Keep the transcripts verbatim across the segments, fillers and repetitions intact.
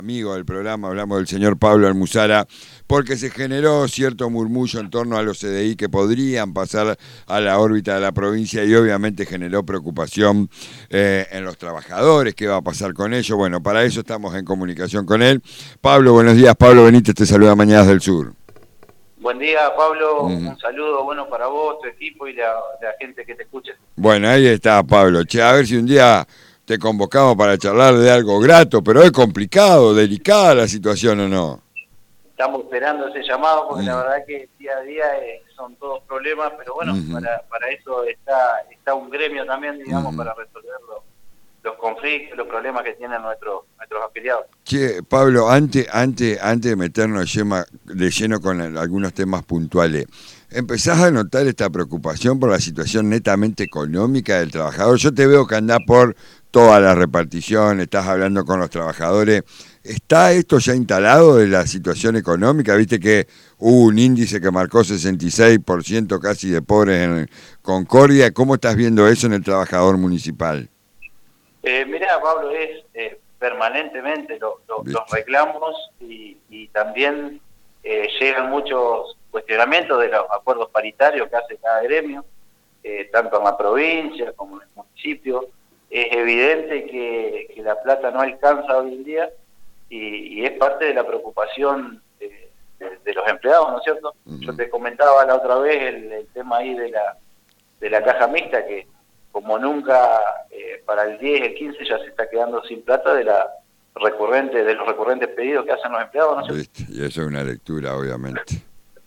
amigo del programa, hablamos del señor Pablo Almuzara, porque se generó cierto murmullo en torno a los C D I que podrían pasar a la órbita de la provincia y obviamente generó preocupación eh, en los trabajadores, qué va a pasar con ellos. Bueno, para eso estamos en comunicación con él. Pablo, buenos días. Pablo Benítez te saluda Mañanas del Sur. Buen día, Pablo. Mm. Un saludo bueno para vos, tu equipo y la, la gente que te escucha. Bueno, ahí está, Pablo. Che, a ver si un día te convocamos para charlar de algo grato, pero es complicado, delicada la situación, ¿o no? Estamos esperando ese llamado porque Mm. la verdad que día a día eh, son todos problemas, pero bueno, Mm-hmm. para, para eso está está un gremio también, digamos, Mm-hmm. para resolver los, los conflictos, los problemas que tienen nuestros nuestros afiliados. Che, Pablo, antes, antes, antes de meternos llema, de lleno con el, algunos temas puntuales, ¿empezás a notar esta preocupación por la situación netamente económica del trabajador? Yo te veo que andás por toda la repartición, estás hablando con los trabajadores. ¿Está esto ya instalado de la situación económica? Viste que hubo un índice que marcó sesenta y seis por ciento casi de pobres en Concordia. ¿Cómo estás viendo eso en el trabajador municipal? Eh, mirá, Pablo, es eh, permanentemente lo, lo, los reclamos y, y también eh, llegan muchos cuestionamientos de los acuerdos paritarios que hace cada gremio, eh, tanto en la provincia como en el municipio. Es evidente que, que la plata no alcanza hoy en día y, y es parte de la preocupación de, de, de los empleados, ¿no es cierto? Uh-huh. Yo te comentaba la otra vez el, el tema ahí de la, de la caja mixta, que como nunca eh, para el diez, el quince ya se está quedando sin plata de la recurrente de los recurrentes pedidos que hacen los empleados, ¿no es cierto? Y eso es una lectura, obviamente.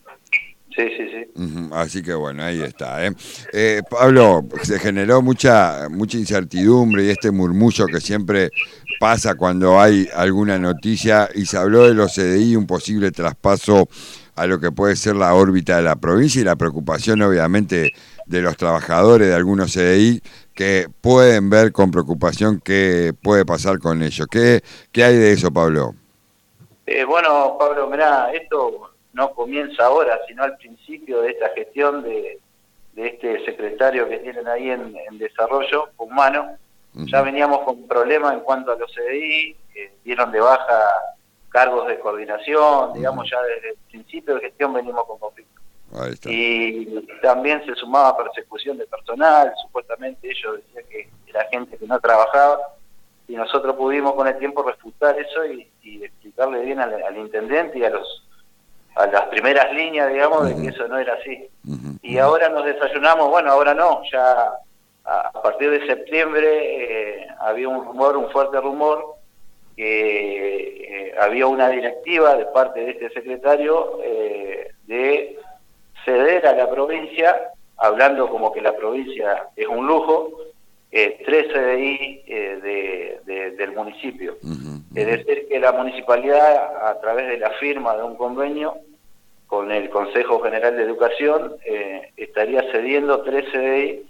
Sí, sí, sí. Uh-huh. Así que bueno, ahí está. ¿eh? Eh, Pablo, se generó mucha mucha incertidumbre y este murmullo que siempre pasa cuando hay alguna noticia y se habló de los C D I, un posible traspaso a lo que puede ser la órbita de la provincia y la preocupación obviamente de los trabajadores de algunos C D I que pueden ver con preocupación qué puede pasar con ellos. ¿Qué, qué hay de eso, Pablo? Eh, bueno, Pablo, mirá, esto no comienza ahora, sino al principio de esta gestión de, de este secretario que tienen ahí en, en desarrollo humano. Uh-huh. Ya veníamos con problemas en cuanto a los C D I, eh, dieron de baja cargos de coordinación, uh-huh. digamos, ya desde el principio de gestión venimos con conflictos. Ahí está. Y también se sumaba persecución de personal, supuestamente ellos decían que era gente que no trabajaba, y nosotros pudimos con el tiempo refutar eso y, y explicarle bien al, al intendente y a los a las primeras líneas, digamos, uh-huh. de que eso no era así. Uh-huh. Y ahora nos desayunamos, bueno, ahora no, ya a, a partir de septiembre eh, había un rumor, un fuerte rumor, que eh, había una directiva de parte de este secretario eh, de ceder a la provincia, hablando como que la provincia es un lujo, eh, tres C D I eh, de, de, del municipio. Uh-huh, uh-huh. Es decir, que la municipalidad, a través de la firma de un convenio con el Consejo General de Educación, eh, estaría cediendo tres C D I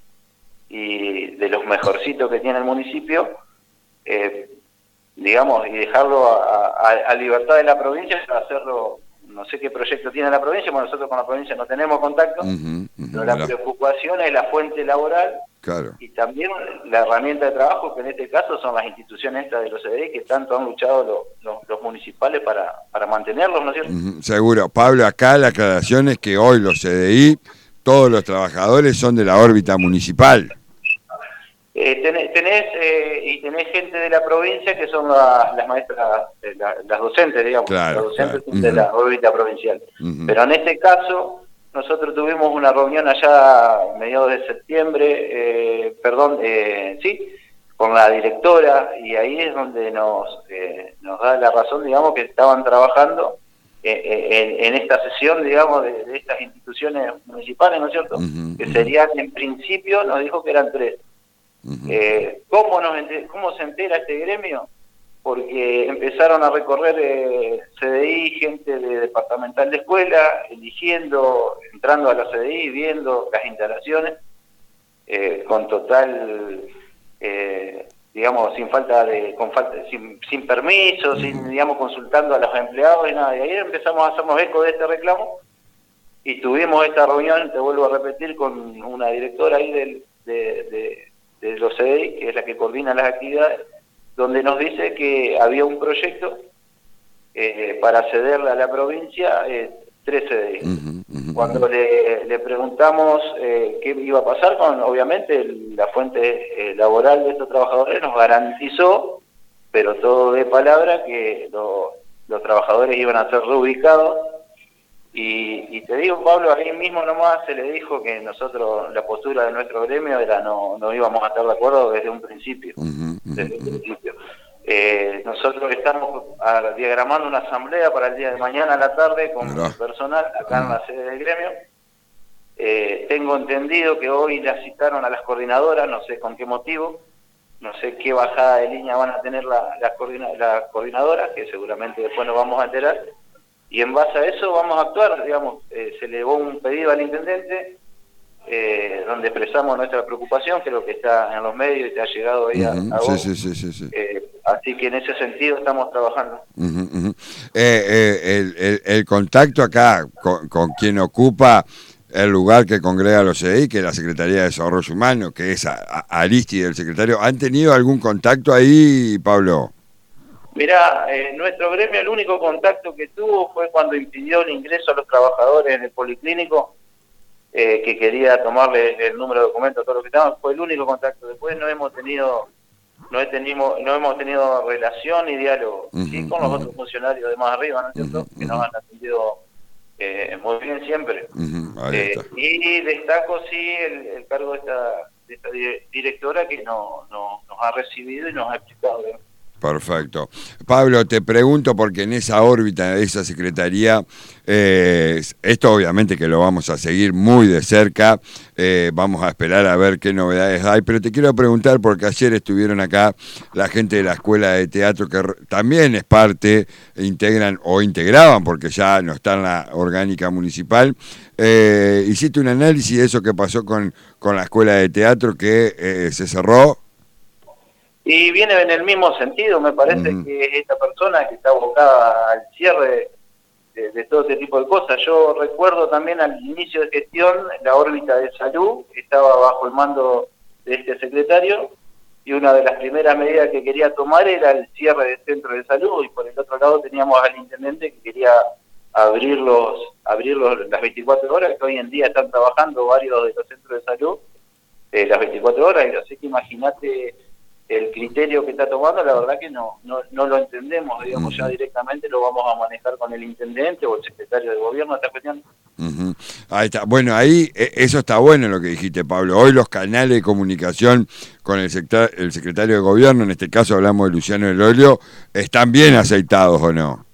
y de los mejorcitos que tiene el municipio, eh, digamos, y dejarlo a, a, a libertad de la provincia para hacerlo. No sé qué proyecto tiene la provincia, porque nosotros con la provincia no tenemos contacto, uh-huh, uh-huh, pero la, la preocupación es la fuente laboral, claro. Y también la herramienta de trabajo, que en este caso son las instituciones estas de los C D I, que tanto han luchado los, los, los municipales para, para mantenerlos, ¿no es cierto? Uh-huh, seguro. Pablo, acá la aclaración es que hoy los C D I, todos los trabajadores son de la órbita municipal. Eh, tenés, tenés eh, y tenés gente de la provincia que son la, las maestras, eh, la, las docentes, digamos, claro, las docentes claro. son de Uh-huh. la órbita provincial. Uh-huh. Pero en este caso, nosotros tuvimos una reunión allá a mediados de septiembre, eh, perdón, eh, sí, con la directora, y ahí es donde nos, eh, nos da la razón, digamos, que estaban trabajando eh, en, en esta sesión, digamos, de, de estas instituciones municipales, ¿no es cierto? Uh-huh. Que serían, en principio, nos dijo que eran tres. Uh-huh. Eh, ¿cómo, nos enter- ¿Cómo se entera este gremio? Porque empezaron a recorrer eh, C D I, gente de departamental de escuela, eligiendo, entrando a la C D I, viendo las instalaciones, eh, con total, eh, digamos, sin falta de, con falta, sin, sin permiso, uh-huh. sin, digamos, consultando a los empleados y nada. Y ahí empezamos a hacernos eco de este reclamo y tuvimos esta reunión, te vuelvo a repetir, con una directora ahí del, de, de de los C D I, que es la que coordina las actividades, donde nos dice que había un proyecto eh, para cederle a la provincia eh, tres C D I. Uh-huh, uh-huh. Cuando le, le preguntamos eh, qué iba a pasar con, obviamente, el, la fuente eh, laboral de estos trabajadores, nos garantizó, pero todo de palabra, que lo, los trabajadores iban a ser reubicados. Y, y te digo, Pablo, ahí mismo nomás se le dijo que nosotros, la postura de nuestro gremio era no, no íbamos a estar de acuerdo desde un principio. Uh-huh, uh-huh. Desde un principio. Eh, nosotros estamos a, diagramando una asamblea para el día de mañana a la tarde con el personal acá en la sede del gremio. Eh, tengo entendido que hoy la citaron a las coordinadoras, no sé con qué motivo, no sé qué bajada de línea van a tener la, las, coordina, las coordinadoras, que seguramente después nos vamos a enterar, y en base a eso vamos a actuar. Digamos, eh, se elevó un pedido al intendente, Eh, donde expresamos nuestra preocupación, creo que está en los medios y te ha llegado ahí uh-huh. a, a vos. Sí, sí, sí, sí, sí. Eh, así que en ese sentido estamos trabajando. Uh-huh, uh-huh. Eh, eh, el, el, el contacto acá con, con quien ocupa el lugar que congrega a los C D I, que es la Secretaría de Desarrollo Humano, que es a, a Aristide, el secretario, ¿han tenido algún contacto ahí, Pablo? Mirá, eh, nuestro gremio el único contacto que tuvo fue cuando impidió el ingreso a los trabajadores en el policlínico, Eh, que quería tomarle el número de documentos a todos los que estaban. Fue el único contacto. Después no hemos tenido no, he tenido, no hemos tenido relación ni diálogo, uh-huh, sí, con los uh-huh. otros funcionarios de más arriba, ¿no es cierto? Uh-huh, que nos han atendido eh, muy bien siempre. Uh-huh, eh, y destaco, sí, el, el cargo de esta, de esta directora que no, no, nos ha recibido y nos ha explicado bien. Perfecto. Pablo, te pregunto porque en esa órbita de esa secretaría, eh, esto obviamente que lo vamos a seguir muy de cerca, eh, vamos a esperar a ver qué novedades hay, pero te quiero preguntar porque ayer estuvieron acá la gente de la Escuela de Teatro, que también es parte, integran o integraban, porque ya no está en la orgánica municipal. Eh, hiciste un análisis de eso que pasó con, con la Escuela de Teatro que eh, se cerró. Y viene en el mismo sentido, me parece uh-huh. que esta persona que está abocada al cierre de, de todo este tipo de cosas. Yo recuerdo también al inicio de gestión, la órbita de salud estaba bajo el mando de este secretario, y una de las primeras medidas que quería tomar era el cierre del centro de salud, y por el otro lado teníamos al intendente que quería abrir, los, abrir los, las veinticuatro horas, que hoy en día están trabajando varios de los centros de salud, eh, las veinticuatro horas, y así que imagínate el criterio que está tomando, la verdad que no no, no lo entendemos, digamos, uh-huh. ya directamente lo vamos a manejar con el intendente o el secretario de gobierno, esta cuestión. Uh-huh. Ahí está. Bueno, ahí eso está bueno lo que dijiste, Pablo. Hoy los canales de comunicación con el, sector, el secretario de gobierno, en este caso hablamos de Luciano del Olio, ¿están bien aceitados o no?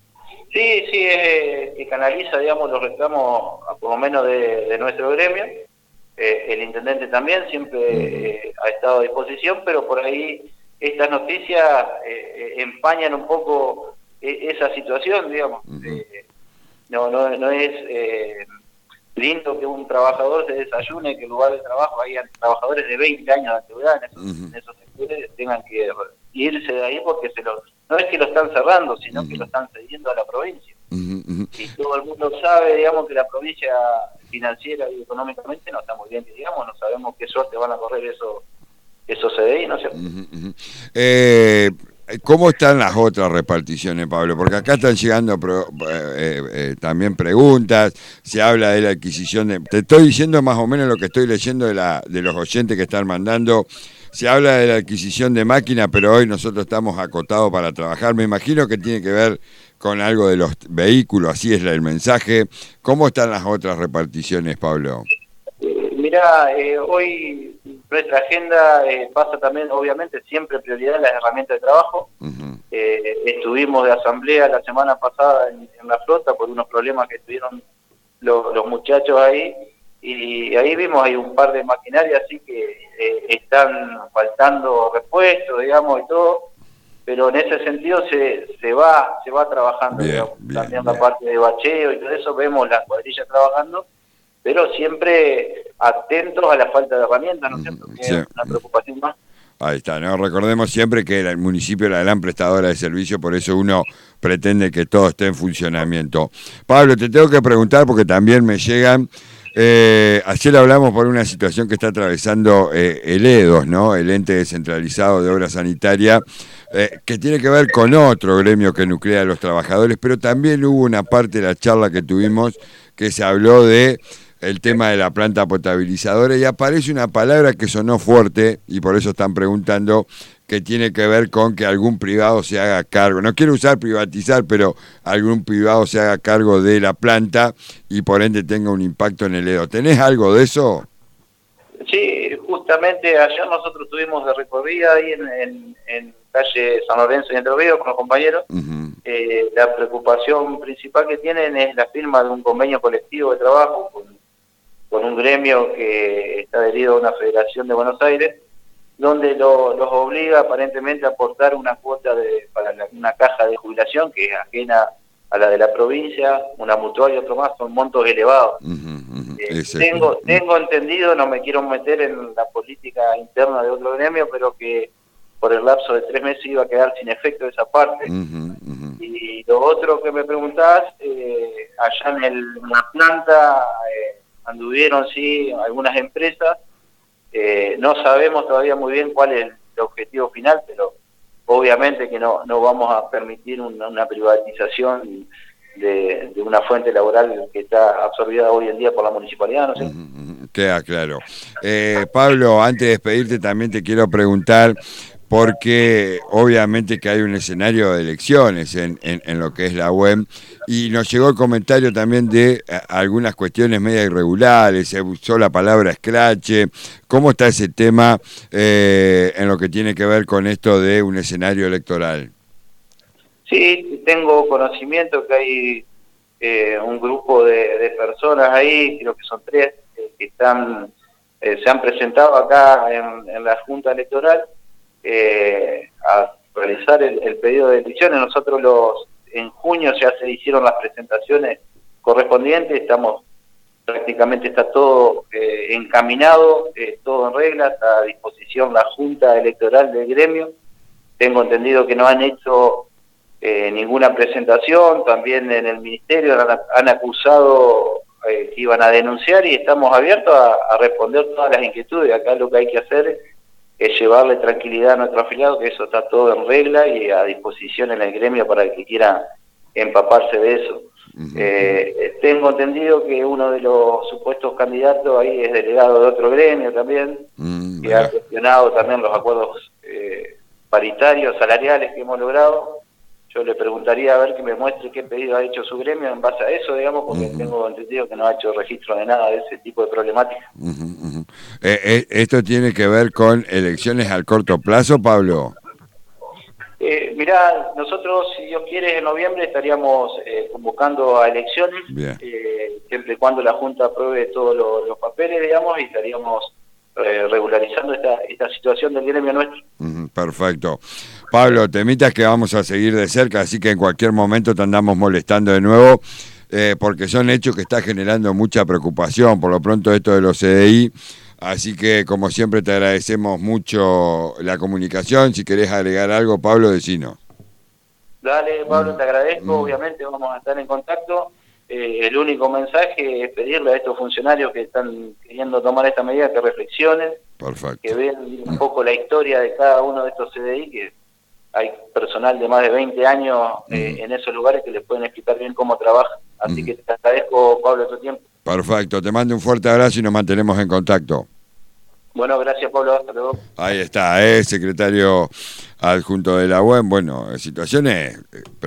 Sí, sí, eh, que canaliza, digamos, los reclamos, por lo menos de, de nuestro gremio. Eh, el intendente también siempre eh, ha estado a disposición, pero por ahí estas noticias eh, empañan un poco eh, esa situación, digamos. Eh, no, no, no es eh, lindo que un trabajador se desayune, que en lugar de trabajo hayan trabajadores de veinte años de antigüedad en esos, uh-huh. en esos sectores tengan que irse de ahí porque se los, no es que lo están cerrando, sino uh-huh. que lo están cediendo a la provincia. Uh-huh. Y todo el mundo sabe, digamos, que la provincia financiera y económicamente no está muy bien, digamos, no sabemos qué suerte van a correr esos esos C D I, ¿no es cierto? Uh-huh, uh-huh. Eh, ¿Cómo están las otras reparticiones, Pablo? Porque acá están llegando pro, eh, eh, también preguntas, se habla de la adquisición de... Te estoy diciendo más o menos lo que estoy leyendo de, la, de los oyentes que están mandando. Se habla de la adquisición de máquinas, pero hoy nosotros estamos acotados para trabajar. Me imagino que tiene que ver con algo de los vehículos, así es el mensaje. ¿Cómo están las otras reparticiones, Pablo? Eh, mirá, eh, hoy nuestra agenda eh, pasa también, obviamente, siempre prioridad en las herramientas de trabajo. Uh-huh. Eh, estuvimos de asamblea la semana pasada en, en la flota por unos problemas que tuvieron los, los muchachos ahí, y ahí vimos hay un par de maquinarias así que eh, están faltando repuestos, digamos, y todo. Pero en ese sentido se se va se va trabajando, bien, digamos, bien, también bien. La parte de bacheo y todo eso, vemos las cuadrillas trabajando, pero siempre atentos a la falta de herramientas, ¿no es cierto? Que sí. Es una preocupación más. Ahí está, ¿no? Recordemos siempre que el municipio es la gran prestadora de servicio, por eso uno pretende que todo esté en funcionamiento. Pablo, te tengo que preguntar porque también me llegan Eh, ayer hablamos por una situación que está atravesando eh, el E D O S, ¿no? El Ente Descentralizado de Obra Sanitaria, eh, que tiene que ver con otro gremio que nuclea a los trabajadores, pero también hubo una parte de la charla que tuvimos que se habló de el tema de la planta potabilizadora y aparece una palabra que sonó fuerte y por eso están preguntando, que tiene que ver con que algún privado se haga cargo. No quiero usar privatizar, pero algún privado se haga cargo de la planta y por ende tenga un impacto en el E D O. ¿Tenés algo de eso? Sí, justamente ayer nosotros tuvimos de recorrida ahí en, en, en calle San Lorenzo y Entre Ríos con los compañeros. Uh-huh. eh, la preocupación principal que tienen es la firma de un convenio colectivo de trabajo con, con un gremio que está adherido a una federación de Buenos Aires, donde lo, los obliga aparentemente a aportar una cuota de, para la, una caja de jubilación que es ajena a la de la provincia, una mutual y otro más, son montos elevados. Uh-huh, uh-huh. Eh, tengo, uh-huh. tengo entendido, no me quiero meter en la política interna de otro gremio, pero que por el lapso de tres meses iba a quedar sin efecto esa parte. Uh-huh, uh-huh. Y lo otro que me preguntabas, eh, allá en, el, en la planta eh, anduvieron sí algunas empresas. Eh, no sabemos todavía muy bien cuál es el objetivo final, pero obviamente que no, no vamos a permitir una, una privatización de, de una fuente laboral que está absorbida hoy en día por la municipalidad, ¿no sé? Uh-huh. Queda claro. Eh, Pablo, antes de despedirte también te quiero preguntar, porque obviamente que hay un escenario de elecciones en, en, en lo que es la U E M, y nos llegó el comentario también de a, algunas cuestiones media irregulares, se usó la palabra escrache. ¿Cómo está ese tema eh, en lo que tiene que ver con esto de un escenario electoral? Sí, tengo conocimiento que hay eh, un grupo de, de personas ahí, creo que son tres, eh, que están eh, se han presentado acá en, en la Junta Electoral Eh, a realizar el, el pedido de elecciones. Nosotros los en junio ya se hicieron las presentaciones correspondientes, estamos prácticamente está todo eh, encaminado, eh, todo en regla, está a disposición la Junta Electoral del gremio. Tengo entendido que no han hecho eh, ninguna presentación, también en el ministerio han, han acusado eh, que iban a denunciar y estamos abiertos a, a responder todas las inquietudes. Acá lo que hay que hacer es llevarle tranquilidad a nuestro afiliado, que eso está todo en regla y a disposición en el gremio para el que quiera empaparse de eso. Uh-huh. Eh, tengo entendido que uno de los supuestos candidatos ahí es delegado de otro gremio también, uh-huh. que ha cuestionado también los acuerdos eh, paritarios, salariales que hemos logrado. Yo le preguntaría a ver que me muestre qué pedido ha hecho su gremio en base a eso, digamos, porque uh-huh. tengo entendido que no ha hecho registro de nada de ese tipo de problemática. Uh-huh, uh-huh. Eh, eh, ¿Esto tiene que ver con elecciones al corto plazo, Pablo? Eh, mirá, nosotros, si Dios quiere, en noviembre estaríamos eh, convocando a elecciones, eh, siempre y cuando la Junta apruebe todos lo, los papeles, digamos, y estaríamos eh, regularizando esta, esta situación del gremio nuestro. Uh-huh, perfecto. Pablo, temitas que vamos a seguir de cerca, así que en cualquier momento te andamos molestando de nuevo, eh, porque son hechos que está generando mucha preocupación, por lo pronto esto de los C D I, así que como siempre te agradecemos mucho la comunicación. Si querés agregar algo, Pablo, decinos. Dale, Pablo, mm. te agradezco, mm. obviamente vamos a estar en contacto. Eh, el único mensaje es pedirle a estos funcionarios que están queriendo tomar esta medida que reflexionen, Perfecto. que vean un poco la historia de cada uno de estos C D I, que hay personal de más de veinte años eh, mm. en esos lugares que les pueden explicar bien cómo trabaja. Así mm. que te agradezco, Pablo, tu tiempo. Perfecto, te mando un fuerte abrazo y nos mantenemos en contacto. Bueno, gracias, Pablo, hasta luego. Ahí está, ¿eh? Secretario adjunto de la U E M. Bueno, situaciones